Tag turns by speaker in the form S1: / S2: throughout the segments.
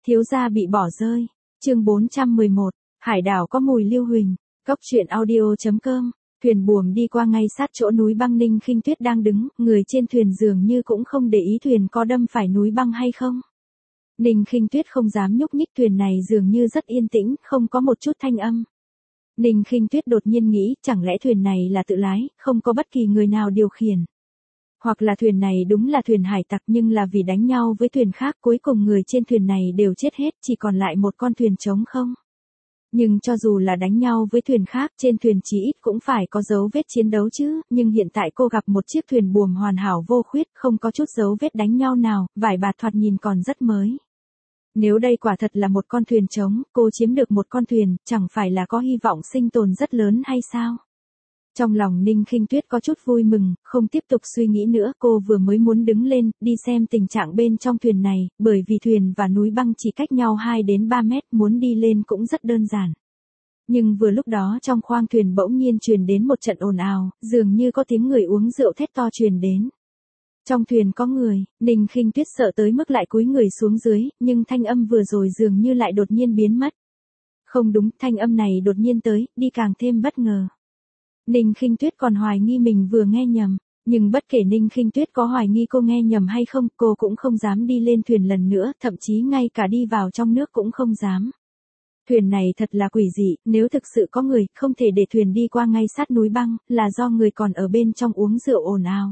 S1: Thiếu gia bị bỏ rơi. Chương 411. Hải đảo có mùi lưu huỳnh. Cốc truyện audio.com. Thuyền buồm đi qua ngay sát chỗ núi băng. Ninh Khinh Tuyết đang đứng, người trên thuyền dường như cũng không để ý thuyền có đâm phải núi băng hay không. Ninh Khinh Tuyết không dám nhúc nhích, thuyền này dường như rất yên tĩnh, không có một chút thanh âm. Ninh Khinh Tuyết đột nhiên nghĩ, chẳng lẽ thuyền này là tự lái, không có bất kỳ người nào điều khiển. Hoặc là thuyền này đúng là thuyền hải tặc, nhưng là vì đánh nhau với thuyền khác, cuối cùng người trên thuyền này đều chết hết, chỉ còn lại một con thuyền trống không. Nhưng cho dù là đánh nhau với thuyền khác, trên thuyền chí ít cũng phải có dấu vết chiến đấu chứ, nhưng hiện tại cô gặp một chiếc thuyền buồm hoàn hảo vô khuyết, không có chút dấu vết đánh nhau nào, vải bạt thoạt nhìn còn rất mới. Nếu đây quả thật là một con thuyền trống, cô chiếm được một con thuyền, chẳng phải là có hy vọng sinh tồn rất lớn hay sao? Trong lòng Ninh Khinh Tuyết có chút vui mừng, không tiếp tục suy nghĩ nữa, cô vừa mới muốn đứng lên, đi xem tình trạng bên trong thuyền này, bởi vì thuyền và núi băng chỉ cách nhau 2 đến 3 mét, muốn đi lên cũng rất đơn giản. Nhưng vừa lúc đó trong khoang thuyền bỗng nhiên truyền đến một trận ồn ào, dường như có tiếng người uống rượu thét to truyền đến. Trong thuyền có người, Ninh Khinh Tuyết sợ tới mức lại cúi người xuống dưới, nhưng thanh âm vừa rồi dường như lại đột nhiên biến mất. Không đúng, thanh âm này đột nhiên tới, đi càng thêm bất ngờ. Ninh Khinh Tuyết còn hoài nghi mình vừa nghe nhầm, nhưng bất kể Ninh Khinh Tuyết có hoài nghi cô nghe nhầm hay không, cô cũng không dám đi lên thuyền lần nữa, thậm chí ngay cả đi vào trong nước cũng không dám. Thuyền này thật là quỷ dị, nếu thực sự có người, không thể để thuyền đi qua ngay sát núi băng, là do người còn ở bên trong uống rượu ồn ào.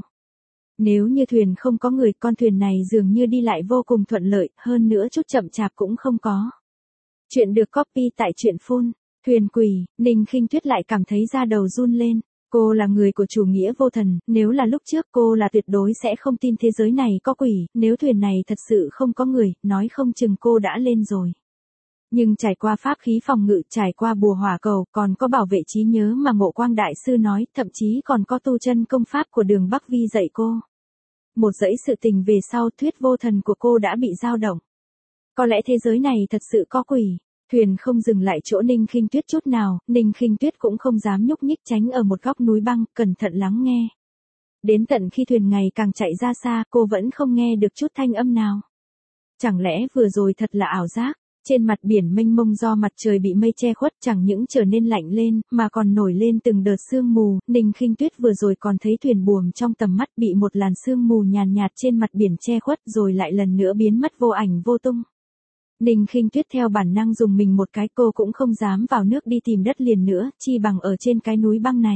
S1: Nếu như thuyền không có người, con thuyền này dường như đi lại vô cùng thuận lợi, hơn nữa chút chậm chạp cũng không có. Chuyện được copy tại truyện phun. Thuyền quỷ, Ninh Khinh Tuyết lại cảm thấy da đầu run lên. Cô là người của chủ nghĩa vô thần, nếu là lúc trước cô là tuyệt đối sẽ không tin thế giới này có quỷ, nếu thuyền này thật sự không có người, nói không chừng cô đã lên rồi. Nhưng trải qua pháp khí phòng ngự, trải qua bùa hỏa cầu, còn có bảo vệ trí nhớ mà Ngộ Quang Đại Sư nói, thậm chí còn có tu chân công pháp của Đường Bắc Vi dạy cô. Một dãy sự tình về sau, thuyết vô thần của cô đã bị dao động. Có lẽ thế giới này thật sự có quỷ. Thuyền không dừng lại chỗ Ninh Khinh Tuyết chút nào, Ninh Khinh Tuyết cũng không dám nhúc nhích, tránh ở một góc núi băng, cẩn thận lắng nghe. Đến tận khi thuyền ngày càng chạy ra xa, cô vẫn không nghe được chút thanh âm nào. Chẳng lẽ vừa rồi thật là ảo giác? Trên mặt biển mênh mông do mặt trời bị mây che khuất, chẳng những trở nên lạnh lên, mà còn nổi lên từng đợt sương mù. Ninh Khinh Tuyết vừa rồi còn thấy thuyền buồm trong tầm mắt bị một làn sương mù nhàn nhạt trên mặt biển che khuất, rồi lại lần nữa biến mất vô ảnh vô tung. Ninh Khinh Tuyết theo bản năng dùng mình một cái, cô cũng không dám vào nước đi tìm đất liền nữa, chi bằng ở trên cái núi băng này.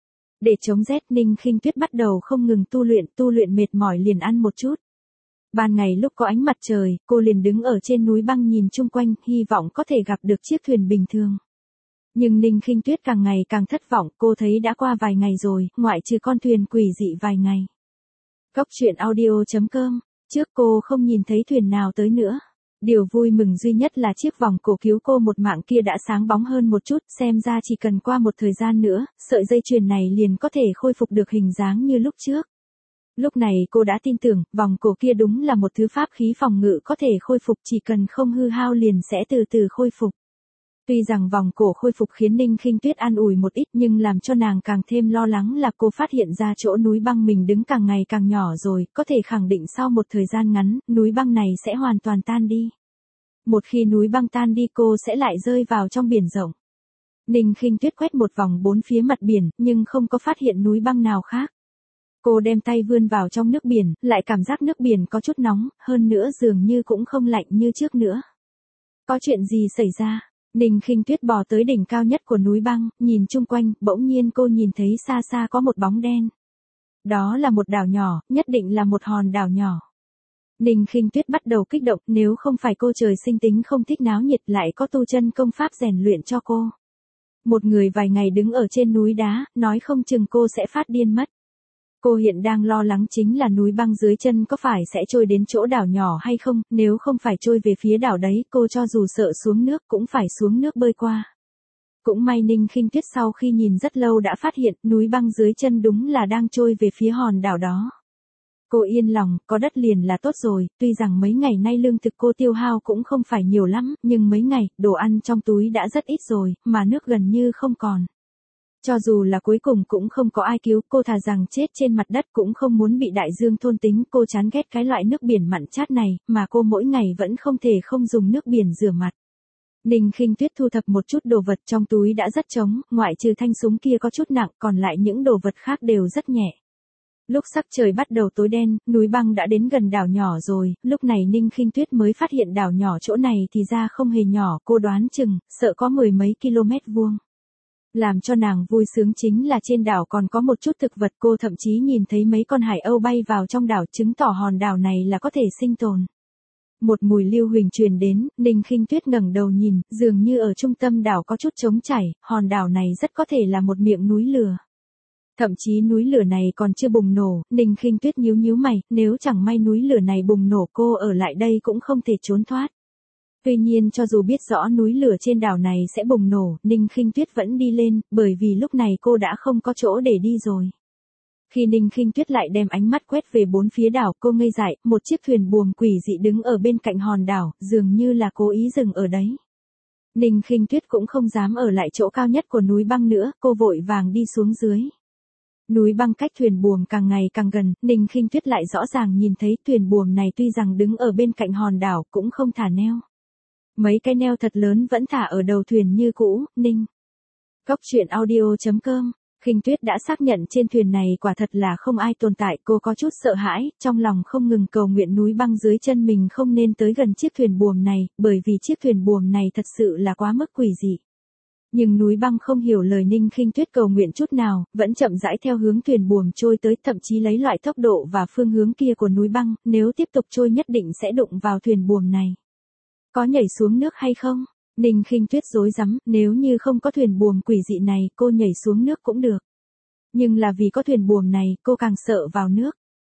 S1: Để chống rét, Ninh Khinh Tuyết bắt đầu không ngừng tu luyện mệt mỏi liền ăn một chút. Ban ngày lúc có ánh mặt trời, cô liền đứng ở trên núi băng nhìn chung quanh, hy vọng có thể gặp được chiếc thuyền bình thường. Nhưng Ninh Khinh Tuyết càng ngày càng thất vọng, cô thấy đã qua vài ngày rồi, ngoại trừ con thuyền quỷ dị vài ngày. Cốc truyện audio.com, trước cô không nhìn thấy thuyền nào tới nữa. Điều vui mừng duy nhất là chiếc vòng cổ cứu cô một mạng kia đã sáng bóng hơn một chút, xem ra chỉ cần qua một thời gian nữa, sợi dây chuyền này liền có thể khôi phục được hình dáng như lúc trước. Lúc này cô đã tin tưởng, vòng cổ kia đúng là một thứ pháp khí phòng ngự có thể khôi phục, chỉ cần không hư hao liền sẽ từ từ khôi phục. Tuy rằng vòng cổ khôi phục khiến Ninh Khinh Tuyết an ủi một ít, nhưng làm cho nàng càng thêm lo lắng là cô phát hiện ra chỗ núi băng mình đứng càng ngày càng nhỏ rồi, có thể khẳng định sau một thời gian ngắn, núi băng này sẽ hoàn toàn tan đi. Một khi núi băng tan đi cô sẽ lại rơi vào trong biển rộng. Ninh Khinh Tuyết quét một vòng bốn phía mặt biển, nhưng không có phát hiện núi băng nào khác. Cô đem tay vươn vào trong nước biển, lại cảm giác nước biển có chút nóng, hơn nữa dường như cũng không lạnh như trước nữa. Có chuyện gì xảy ra? Ninh Khinh Tuyết bò tới đỉnh cao nhất của núi băng, nhìn chung quanh, bỗng nhiên cô nhìn thấy xa xa có một bóng đen. Đó là một đảo nhỏ, nhất định là một hòn đảo nhỏ. Ninh Khinh Tuyết bắt đầu kích động, nếu không phải cô trời sinh tính không thích náo nhiệt, lại có tu chân công pháp rèn luyện cho cô. Một người vài ngày đứng ở trên núi đá, nói không chừng cô sẽ phát điên mất. Cô hiện đang lo lắng chính là núi băng dưới chân có phải sẽ trôi đến chỗ đảo nhỏ hay không, nếu không phải trôi về phía đảo đấy, cô cho dù sợ xuống nước cũng phải xuống nước bơi qua. Cũng may Ninh Khinh Tuyết sau khi nhìn rất lâu đã phát hiện, núi băng dưới chân đúng là đang trôi về phía hòn đảo đó. Cô yên lòng, có đất liền là tốt rồi, tuy rằng mấy ngày nay lương thực cô tiêu hao cũng không phải nhiều lắm, nhưng mấy ngày, đồ ăn trong túi đã rất ít rồi, mà nước gần như không còn. Cho dù là cuối cùng cũng không có ai cứu, cô thà rằng chết trên mặt đất cũng không muốn bị đại dương thôn tính. Cô chán ghét cái loại nước biển mặn chát này, mà cô mỗi ngày vẫn không thể không dùng nước biển rửa mặt. Ninh Khinh Tuyết thu thập một chút đồ vật trong túi đã rất trống, ngoại trừ thanh súng kia có chút nặng, còn lại những đồ vật khác đều rất nhẹ. Lúc sắc trời bắt đầu tối đen, núi băng đã đến gần đảo nhỏ rồi, lúc này Ninh Khinh Tuyết mới phát hiện đảo nhỏ chỗ này thì ra không hề nhỏ, cô đoán chừng, sợ có 10 mấy km vuông. Làm cho nàng vui sướng chính là trên đảo còn có một chút thực vật, cô thậm chí nhìn thấy mấy con hải âu bay vào trong đảo, chứng tỏ hòn đảo này là có thể sinh tồn. Một mùi lưu huỳnh truyền đến, Ninh Khinh Tuyết ngẩng đầu nhìn, dường như ở trung tâm đảo có chút trống chảy, hòn đảo này rất có thể là một miệng núi lửa. Thậm chí núi lửa này còn chưa bùng nổ, Ninh Khinh Tuyết nhíu nhíu mày, nếu chẳng may núi lửa này bùng nổ cô ở lại đây cũng không thể trốn thoát. Tuy nhiên cho dù biết rõ núi lửa trên đảo này sẽ bùng nổ, Ninh Khinh Tuyết vẫn đi lên, bởi vì lúc này cô đã không có chỗ để đi rồi. Khi Ninh Khinh Tuyết lại đem ánh mắt quét về bốn phía đảo, cô ngây dại, một chiếc thuyền buồm quỷ dị đứng ở bên cạnh hòn đảo, dường như là cố ý dừng ở đấy. Ninh Khinh Tuyết cũng không dám ở lại chỗ cao nhất của núi băng nữa, cô vội vàng đi xuống dưới. Núi băng cách thuyền buồm càng ngày càng gần, Ninh Khinh Tuyết lại rõ ràng nhìn thấy thuyền buồm này tuy rằng đứng ở bên cạnh hòn đảo cũng không thả neo. Mấy cái neo thật lớn vẫn thả ở đầu thuyền như cũ, Ninh. Cốc truyện audio.com. Khinh Tuyết đã xác nhận trên thuyền này quả thật là không ai tồn tại, cô có chút sợ hãi, trong lòng không ngừng cầu nguyện núi băng dưới chân mình không nên tới gần chiếc thuyền buồm này, bởi vì chiếc thuyền buồm này thật sự là quá mức quỷ dị. Nhưng núi băng không hiểu lời Ninh Khinh Tuyết cầu nguyện chút nào, vẫn chậm rãi theo hướng thuyền buồm trôi tới, thậm chí lấy loại tốc độ và phương hướng kia của núi băng, nếu tiếp tục trôi nhất định sẽ đụng vào thuyền buồm này. Có nhảy xuống nước hay không? Ninh Khinh Tuyết rối rắm, nếu như không có thuyền buồm quỷ dị này, cô nhảy xuống nước cũng được. Nhưng là vì có thuyền buồm này, cô càng sợ vào nước.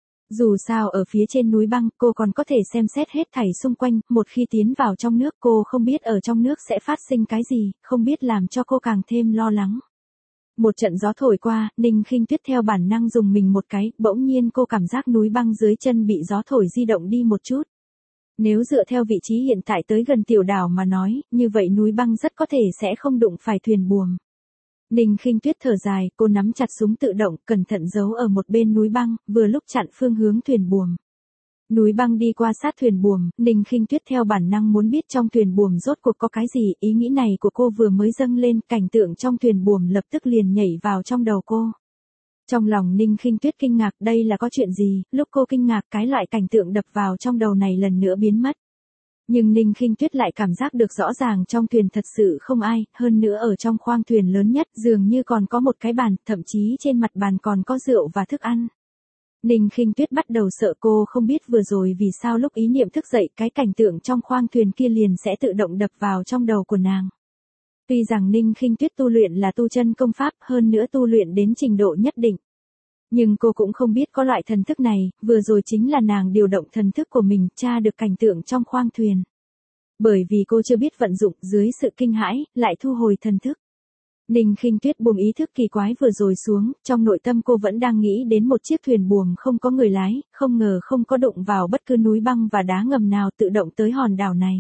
S1: Dù sao ở phía trên núi băng, cô còn có thể xem xét hết thảy xung quanh, một khi tiến vào trong nước cô không biết ở trong nước sẽ phát sinh cái gì, không biết làm cho cô càng thêm lo lắng. Một trận gió thổi qua, Ninh Khinh Tuyết theo bản năng dùng mình một cái, bỗng nhiên cô cảm giác núi băng dưới chân bị gió thổi di động đi một chút. Nếu dựa theo vị trí hiện tại tới gần tiểu đảo mà nói, như vậy núi băng rất có thể sẽ không đụng phải thuyền buồm. Ninh Khinh Tuyết thở dài, cô nắm chặt súng tự động, cẩn thận giấu ở một bên núi băng, vừa lúc chặn phương hướng thuyền buồm. Núi băng đi qua sát thuyền buồm, Ninh Khinh Tuyết theo bản năng muốn biết trong thuyền buồm rốt cuộc có cái gì, ý nghĩ này của cô vừa mới dâng lên, cảnh tượng trong thuyền buồm lập tức liền nhảy vào trong đầu cô. Trong lòng Ninh Khinh Tuyết kinh ngạc, đây là có chuyện gì, lúc cô kinh ngạc cái loại cảnh tượng đập vào trong đầu này lần nữa biến mất. Nhưng Ninh Khinh Tuyết lại cảm giác được rõ ràng trong thuyền thật sự không ai, hơn nữa ở trong khoang thuyền lớn nhất dường như còn có một cái bàn, thậm chí trên mặt bàn còn có rượu và thức ăn. Ninh Khinh Tuyết bắt đầu sợ, cô không biết vừa rồi vì sao lúc ý niệm thức dậy cái cảnh tượng trong khoang thuyền kia liền sẽ tự động đập vào trong đầu của nàng. Tuy rằng Ninh Khinh Tuyết tu luyện là tu chân công pháp, hơn nữa tu luyện đến trình độ nhất định. Nhưng cô cũng không biết có loại thần thức này, vừa rồi chính là nàng điều động thần thức của mình, tra được cảnh tượng trong khoang thuyền. Bởi vì cô chưa biết vận dụng, dưới sự kinh hãi, lại thu hồi thần thức. Ninh Khinh Tuyết buông ý thức kỳ quái vừa rồi xuống, trong nội tâm cô vẫn đang nghĩ đến một chiếc thuyền buồm không có người lái, không ngờ không có đụng vào bất cứ núi băng và đá ngầm nào tự động tới hòn đảo này.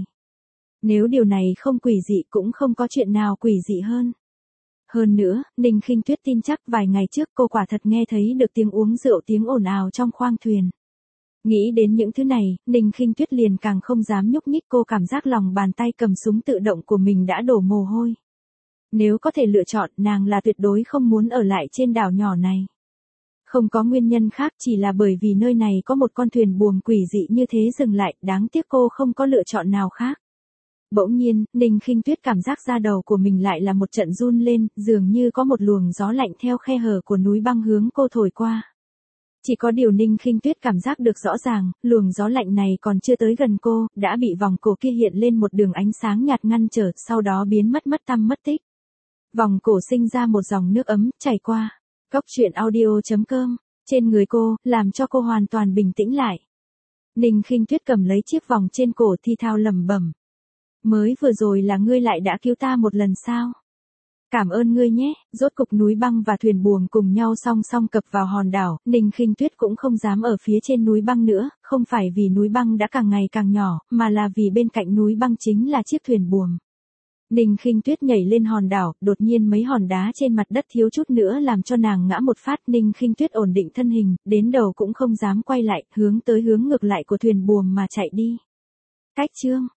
S1: Nếu điều này không quỷ dị cũng không có chuyện nào quỷ dị hơn. Hơn nữa, Ninh Khinh Tuyết tin chắc vài ngày trước cô quả thật nghe thấy được tiếng uống rượu, tiếng ồn ào trong khoang thuyền. Nghĩ đến những thứ này, Ninh Khinh Tuyết liền càng không dám nhúc nhích, cô cảm giác lòng bàn tay cầm súng tự động của mình đã đổ mồ hôi. Nếu có thể lựa chọn, nàng là tuyệt đối không muốn ở lại trên đảo nhỏ này. Không có nguyên nhân khác, chỉ là bởi vì nơi này có một con thuyền buồm quỷ dị như thế dừng lại, đáng tiếc cô không có lựa chọn nào khác. Bỗng nhiên, Ninh Khinh Tuyết cảm giác da đầu của mình lại là một trận run lên, dường như có một luồng gió lạnh theo khe hở của núi băng hướng cô thổi qua. Chỉ có điều Ninh Khinh Tuyết cảm giác được rõ ràng, luồng gió lạnh này còn chưa tới gần cô, đã bị vòng cổ kia hiện lên một đường ánh sáng nhạt ngăn trở, sau đó biến mất tăm mất tích. Vòng cổ sinh ra một dòng nước ấm, chảy qua. Cốc truyện audio.com, trên người cô, làm cho cô hoàn toàn bình tĩnh lại. Ninh Khinh Tuyết cầm lấy chiếc vòng trên cổ thi thao lẩm bẩm. Mới vừa rồi là ngươi lại đã cứu ta một lần sao? Cảm ơn ngươi nhé. Rốt cục núi băng và thuyền buồm cùng nhau song song cập vào hòn đảo, Ninh Khinh Tuyết cũng không dám ở phía trên núi băng nữa, không phải vì núi băng đã càng ngày càng nhỏ, mà là vì bên cạnh núi băng chính là chiếc thuyền buồm. Ninh Khinh Tuyết nhảy lên hòn đảo, đột nhiên mấy hòn đá trên mặt đất thiếu chút nữa làm cho nàng ngã một phát. Ninh Khinh Tuyết ổn định thân hình, đến đầu cũng không dám quay lại, hướng ngược lại của thuyền buồm mà chạy đi. Cách chương